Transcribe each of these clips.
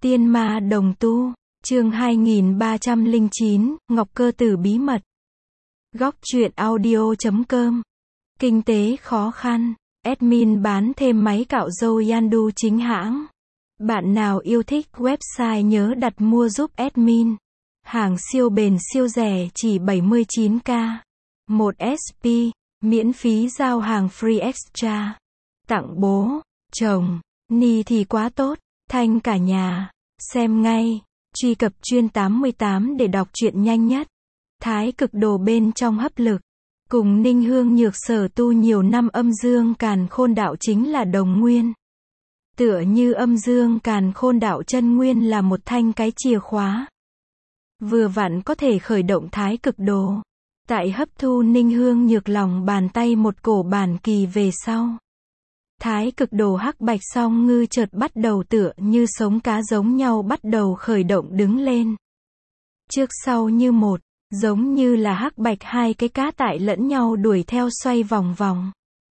Tiên ma đồng tu, chương 2309, Ngọc Cơ Tử bí mật. Góc truyện audio.com. Kinh tế khó khăn, admin bán thêm máy cạo râu Yandu chính hãng. Bạn nào yêu thích website nhớ đặt mua giúp admin. Hàng siêu bền siêu rẻ chỉ 79k. 1 SP, miễn phí giao hàng free extra. Tặng bố, chồng, ni thì quá tốt, thanh cả nhà. Xem ngay, truy cập chuyên 88 để đọc truyện nhanh nhất. Thái cực đồ bên trong hấp lực. Cùng Ninh Hương Nhược sở tu nhiều năm âm dương càn khôn đạo chính là đồng nguyên. Tựa như âm dương càn khôn đạo chân nguyên là một thanh cái chìa khóa. Vừa vặn có thể khởi động thái cực đồ. Tại hấp thu Ninh Hương Nhược lòng bàn tay một cổ bản kỳ về sau. Thái cực đồ hắc bạch song ngư chợt bắt đầu tựa như sống cá giống nhau bắt đầu khởi động đứng lên. Trước sau như một, giống như là hắc bạch hai cái cá tại lẫn nhau đuổi theo xoay vòng vòng.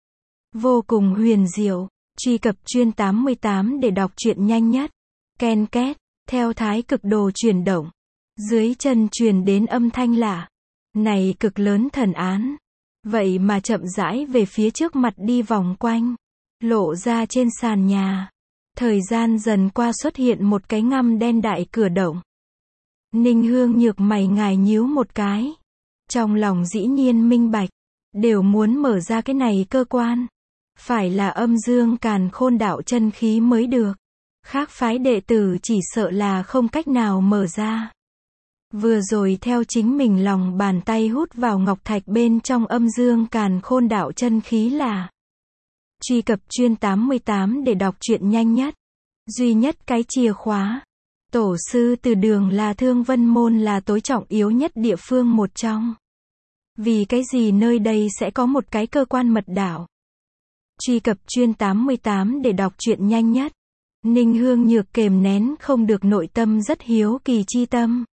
Vô cùng huyền diệu, truy cập chuyên 88 để đọc truyện nhanh nhất. Ken két, theo thái cực đồ chuyển động. Dưới chân truyền đến âm thanh lạ. Này cực lớn thần án. Vậy mà chậm rãi về phía trước mặt đi vòng quanh. Lộ ra trên sàn nhà. Thời gian dần qua xuất hiện một cái ngăm đen đại cửa động. Ninh Hương Nhược mày ngài nhíu một cái. Trong lòng dĩ nhiên minh bạch. Đều muốn mở ra cái này cơ quan. Phải là âm dương càn khôn đạo chân khí mới được. Khác phái đệ tử chỉ sợ là không cách nào mở ra. Vừa rồi theo chính mình lòng bàn tay hút vào ngọc thạch bên trong âm dương càn khôn đạo chân khí là. Truy cập chuyên 88 để đọc truyện nhanh nhất. Duy nhất cái chìa khóa. Tổ sư từ đường là Thương Vân Môn là tối trọng yếu nhất địa phương một trong. Vì cái gì nơi đây sẽ có một cái cơ quan mật đạo. Truy cập chuyên 88 để đọc truyện nhanh nhất. Ninh Hương Nhược kềm nén không được nội tâm rất hiếu kỳ chi tâm.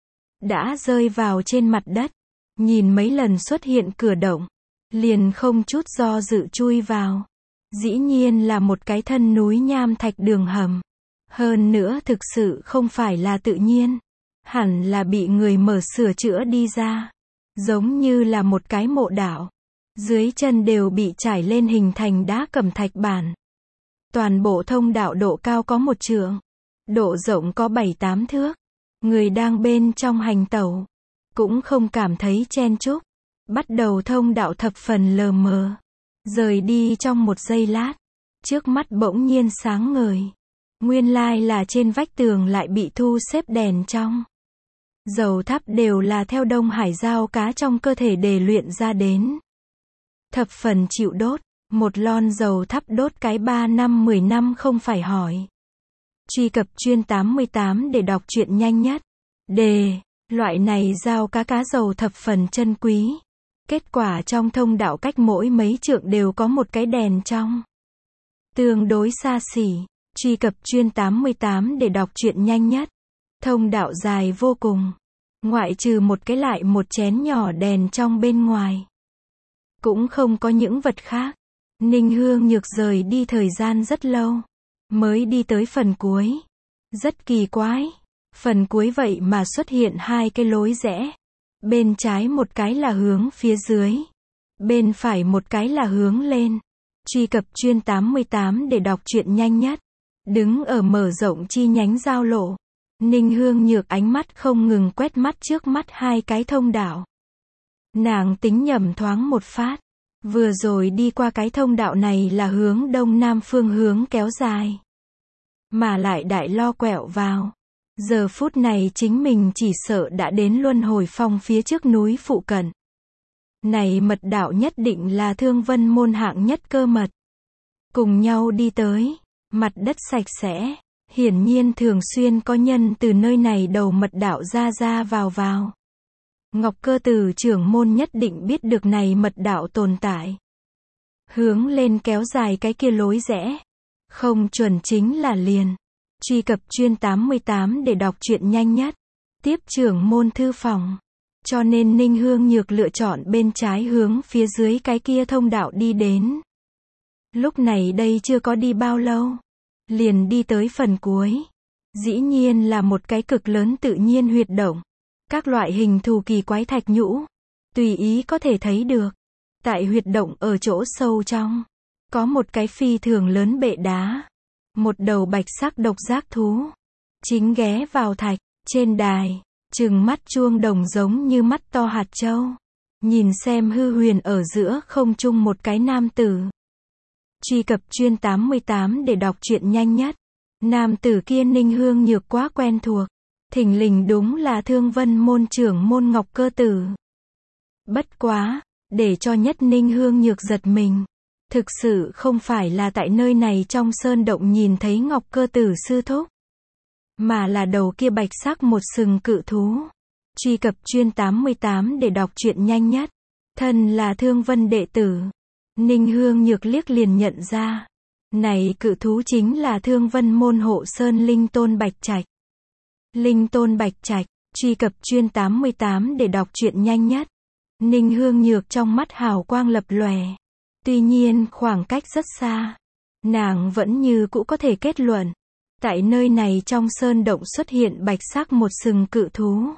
Đã rơi vào trên mặt đất. Nhìn mấy lần xuất hiện cửa động. Liền không chút do dự chui vào. Dĩ nhiên là một cái thân núi nham thạch đường hầm. Hơn nữa thực sự không phải là tự nhiên. Hẳn là bị người mở sửa chữa đi ra. Giống như là một cái mộ đạo. Dưới chân đều bị trải lên hình thành đá cẩm thạch bản. Toàn bộ thông đạo độ cao có 1 trượng. Độ rộng có 7-8 thước. Người đang bên trong hành tẩu. Cũng không cảm thấy chen chúc. Bắt đầu thông đạo thập phần lờ mờ. Rời đi trong một giây lát. Trước mắt bỗng nhiên sáng ngời. Nguyên lai là trên vách tường lại bị thu xếp đèn trong. Dầu thắp đều là theo Đông Hải giao cá trong cơ thể để luyện ra đến. Thập phần chịu đốt. Một lon dầu thắp đốt cái 3 năm 10 năm không phải hỏi. Truy cập chuyên 88 để đọc truyện nhanh nhất. Đề. Loại này giao cá dầu thập phần chân quý. Kết quả trong thông đạo cách mỗi mấy trượng đều có một cái đèn trong. Tương đối xa xỉ. Truy cập chuyên 88 để đọc truyện nhanh nhất. Thông đạo dài vô cùng. Ngoại trừ một cái lại một chén nhỏ đèn trong bên ngoài. Cũng không có những vật khác. Ninh Hương Nhược rời đi thời gian rất lâu. Mới đi tới phần cuối. Rất kỳ quái. Phần cuối vậy mà xuất hiện 2 cái lối rẽ. Bên trái một cái là hướng phía dưới. Bên phải một cái là hướng lên. Truy cập chuyên 88 để đọc truyện nhanh nhất. Đứng ở mở rộng chi nhánh giao lộ. Ninh Hương Nhược ánh mắt không ngừng quét mắt trước mắt 2 cái thông đạo. Nàng tính nhầm thoáng một phát. Vừa rồi đi qua cái thông đạo này là hướng đông nam phương hướng kéo dài. Mà lại đại lo quẹo vào. Giờ phút này chính mình chỉ sợ đã đến Luân Hồi Phong phía trước núi phụ cận. Này mật đạo nhất định là Thương Vân Môn hạng nhất cơ mật. Cùng nhau đi tới. Mặt đất sạch sẽ. Hiển nhiên thường xuyên có nhân từ nơi này đầu mật đạo ra vào. Ngọc Cơ Tử trưởng môn nhất định biết được này mật đạo tồn tại. Hướng lên kéo dài cái kia lối rẽ. Không chuẩn chính là liền. Truy cập chuyên 88 để đọc truyện nhanh nhất. Tiếp trưởng môn thư phòng. Cho nên Ninh Hương Nhược lựa chọn bên trái hướng phía dưới cái kia thông đạo đi đến. Lúc này đây chưa có đi bao lâu. Liền đi tới phần cuối. Dĩ nhiên là một cái cực lớn tự nhiên huyệt động. Các loại hình thù kỳ quái thạch nhũ, tùy ý có thể thấy được. Tại huyệt động ở chỗ sâu trong, có một cái phi thường lớn bệ đá. Một đầu bạch sắc độc giác thú, chính ghé vào thạch, trên đài, trừng mắt chuông đồng giống như mắt to hạt châu. Nhìn xem hư huyền ở giữa không trung một cái nam tử. Truy cập chuyên 88 để đọc truyện nhanh nhất. Nam tử kia Ninh Hương Nhược quá quen thuộc. Thình lình đúng là Thương Vân môn trưởng môn Ngọc Cơ Tử. Bất quá, để cho nhất Ninh Hương Nhược giật mình. Thực sự không phải là tại nơi này trong sơn động nhìn thấy Ngọc Cơ Tử sư thúc. Mà là đầu kia bạch sắc một sừng cự thú. Truy cập chuyên 88 để đọc truyện nhanh nhất. Thân là Thương Vân đệ tử. Ninh Hương Nhược liếc liền nhận ra. Này cự thú chính là Thương Vân môn hộ sơn Linh Tôn Bạch Trạch. Linh Tôn Bạch Trạch, truy cập chuyên 88 để đọc truyện nhanh nhất. Ninh Hương Nhược trong mắt hào quang lập lòe. Tuy nhiên khoảng cách rất xa. Nàng vẫn như cũ có thể kết luận. Tại nơi này trong sơn động xuất hiện bạch sắc một sừng cự thú.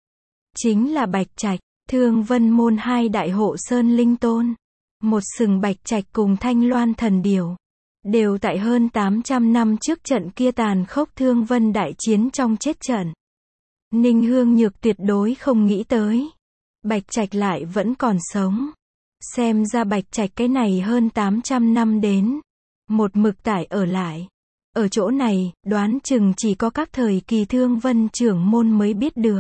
Chính là Bạch Trạch, Thương Vân môn hai đại hộ sơn Linh Tôn. Một sừng Bạch Trạch cùng Thanh Loan thần điểu. Đều tại hơn 800 năm trước trận kia tàn khốc Thương Vân đại chiến trong chết trận. Ninh Hương Nhược tuyệt đối không nghĩ tới. Bạch Trạch lại vẫn còn sống. Xem ra Bạch Trạch cái này hơn 800 năm đến. Một mực tải ở lại. Ở chỗ này, đoán chừng chỉ có các thời kỳ Thương Vân trưởng môn mới biết được.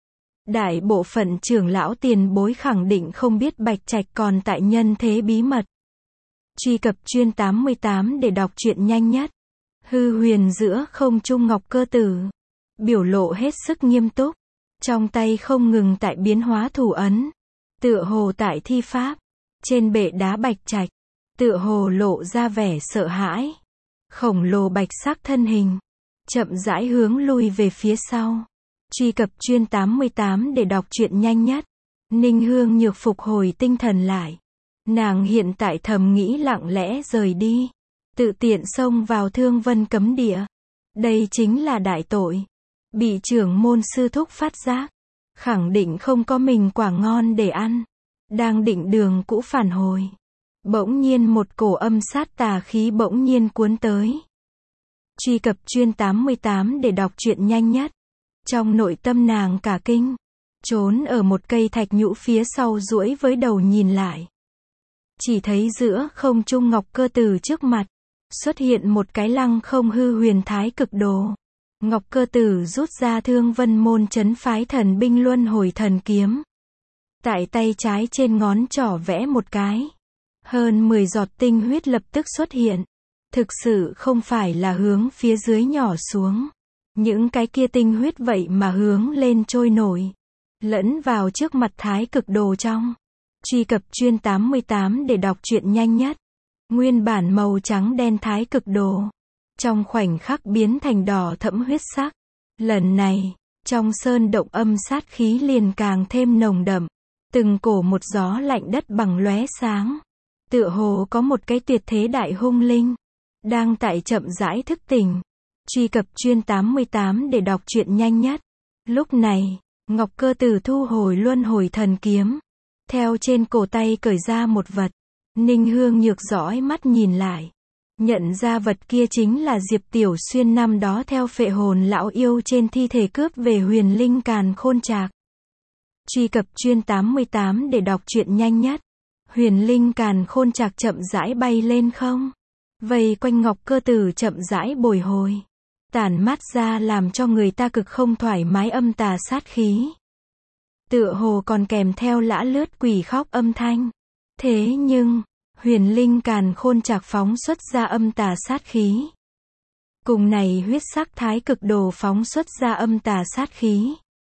Đại bộ phận trưởng lão tiền bối khẳng định không biết Bạch Trạch còn tại nhân thế bí mật. Truy cập chuyên 88 để đọc truyện nhanh nhất. Hư huyền giữa không trung Ngọc Cơ Tử. Biểu lộ hết sức nghiêm túc. Trong tay không ngừng tại biến hóa thủ ấn. Tựa hồ tại thi pháp. Trên bệ đá Bạch Trạch. Tựa hồ lộ ra vẻ sợ hãi. Khổng lồ bạch sắc thân hình. Chậm rãi hướng lui về phía sau. Truy cập chuyên 88 để đọc truyện nhanh nhất. Ninh Hương Nhược phục hồi tinh thần lại. Nàng hiện tại thầm nghĩ lặng lẽ rời đi. Tự tiện xông vào Thương Vân cấm địa. Đây chính là đại tội. Bị trưởng môn sư thúc phát giác. Khẳng định không có mình quả ngon để ăn. Đang định đường cũ phản hồi. Bỗng nhiên một cổ âm sát tà khí bỗng nhiên cuốn tới. Truy cập chuyên 88 để đọc truyện nhanh nhất. Trong nội tâm nàng cả kinh. Trốn ở một cây thạch nhũ phía sau duỗi với đầu nhìn lại. Chỉ thấy giữa không trung Ngọc Cơ Tử trước mặt. Xuất hiện một cái lăng không hư huyền thái cực đồ. Ngọc Cơ Tử rút ra Thương Vân môn trấn phái thần binh luân hồi thần kiếm. Tại tay trái trên ngón trỏ vẽ một cái. Hơn 10 giọt tinh huyết lập tức xuất hiện. Thực sự không phải là hướng phía dưới nhỏ xuống. Những cái kia tinh huyết vậy mà hướng lên trôi nổi. Lẫn vào trước mặt thái cực đồ trong. Truy cập chuyên 88 để đọc truyện nhanh nhất. Nguyên bản màu trắng đen thái cực đồ. Trong khoảnh khắc biến thành đỏ thẫm huyết sắc. Lần này, trong sơn động âm sát khí liền càng thêm nồng đậm. Từng cổ một gió lạnh đất bằng lóe sáng. Tựa hồ có một cái tuyệt thế đại hung linh. Đang tại chậm rãi thức tỉnh. Truy cập chuyên 88 để đọc truyện nhanh nhất. Lúc này, Ngọc Cơ Tử thu hồi luân hồi thần kiếm. Theo trên cổ tay cởi ra một vật. Ninh Hương Nhược dõi mắt nhìn lại. Nhận ra vật kia chính là Diệp Tiểu Xuyên năm đó theo phệ hồn lão yêu trên thi thể cướp về Huyền Linh Càn Khôn Trạc. Truy cập chuyên 88 để đọc truyện nhanh nhất. Huyền Linh Càn Khôn Trạc chậm rãi bay lên không. Vây quanh Ngọc Cơ Tử chậm rãi bồi hồi. Tản mát ra làm cho người ta cực không thoải mái âm tà sát khí. Tựa hồ còn kèm theo lã lướt quỷ khóc âm thanh. Thế nhưng, Huyền Linh Càn Khôn Trạc phóng xuất ra âm tà sát khí. Cùng này huyết sắc thái cực đồ phóng xuất ra âm tà sát khí.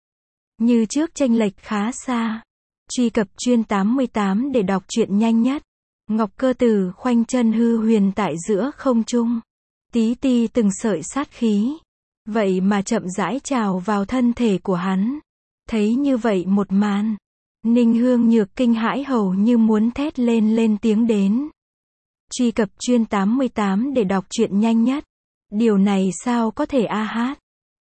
Như trước chênh lệch khá xa. Truy cập chuyên 88 để đọc truyện nhanh nhất. Ngọc Cơ Tử khoanh chân hư huyền tại giữa không trung. Tí ti từng sợi sát khí. Vậy mà chậm rãi trào vào thân thể của hắn. Thấy như vậy một màn. Ninh Hương Nhược kinh hãi hầu như muốn thét lên tiếng đến. Truy cập chuyên 88 để đọc truyện nhanh nhất. Điều này sao có thể a hát.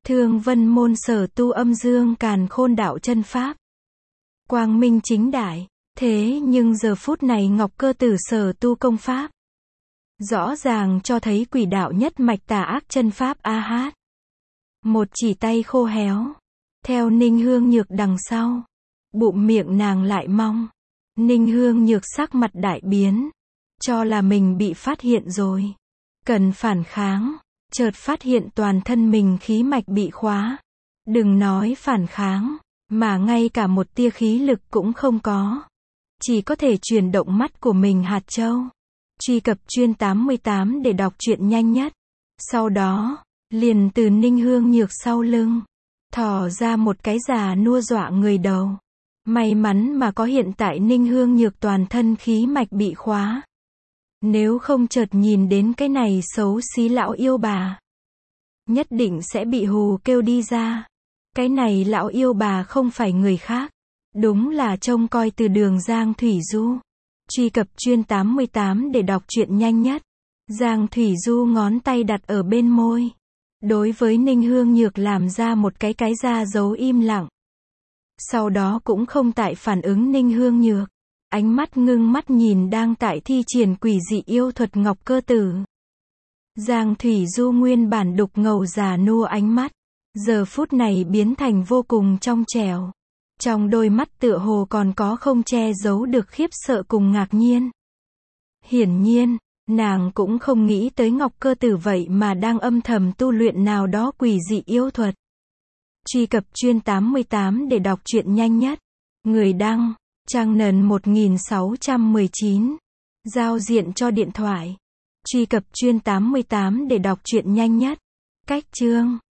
Thương Vân môn sở tu âm dương càn khôn đạo chân pháp. Quang minh chính đại. Thế nhưng giờ phút này Ngọc Cơ Tử sở tu công pháp. Rõ ràng cho thấy quỷ đạo nhất mạch tà ác chân pháp a hát. Một chỉ tay khô héo. Theo Ninh Hương Nhược đằng sau. Bụng miệng nàng lại mong. Ninh Hương Nhược sắc mặt đại biến. Cho là mình bị phát hiện rồi. Cần phản kháng. Chợt phát hiện toàn thân mình khí mạch bị khóa. Đừng nói phản kháng. Mà ngay cả một tia khí lực cũng không có. Chỉ có thể chuyển động mắt của mình hạt châu. Truy cập chuyên 88 để đọc truyện nhanh nhất. Sau đó, liền từ Ninh Hương Nhược sau lưng. Thò ra một cái già nua dọa người đầu. May mắn mà có hiện tại Ninh Hương Nhược toàn thân khí mạch bị khóa. Nếu không chợt nhìn đến cái này xấu xí lão yêu bà. Nhất định sẽ bị hù kêu đi ra. Cái này lão yêu bà không phải người khác. Đúng là trông coi từ đường Giang Thủy Du. Truy cập chuyên 88 để đọc truyện nhanh nhất. Giang Thủy Du ngón tay đặt ở bên môi. Đối với Ninh Hương Nhược làm ra một cái ra dấu im lặng. Sau đó cũng không tại phản ứng Ninh Hương Nhược. Ánh mắt ngưng mắt nhìn đang tại thi triển quỷ dị yêu thuật Ngọc Cơ Tử. Giang Thủy Du nguyên bản đục ngầu già nua ánh mắt. Giờ phút này biến thành vô cùng trong trẻo. Trong đôi mắt tựa hồ còn có không che giấu được khiếp sợ cùng ngạc nhiên. Hiển nhiên, nàng cũng không nghĩ tới Ngọc Cơ Tử vậy mà đang âm thầm tu luyện nào đó quỷ dị yêu thuật. Truy cập chuyên 88 để đọc truyện nhanh nhất. Người đăng, Trang Nần 1619. Giao diện cho điện thoại. Truy cập chuyên 88 để đọc truyện nhanh nhất. Cách chương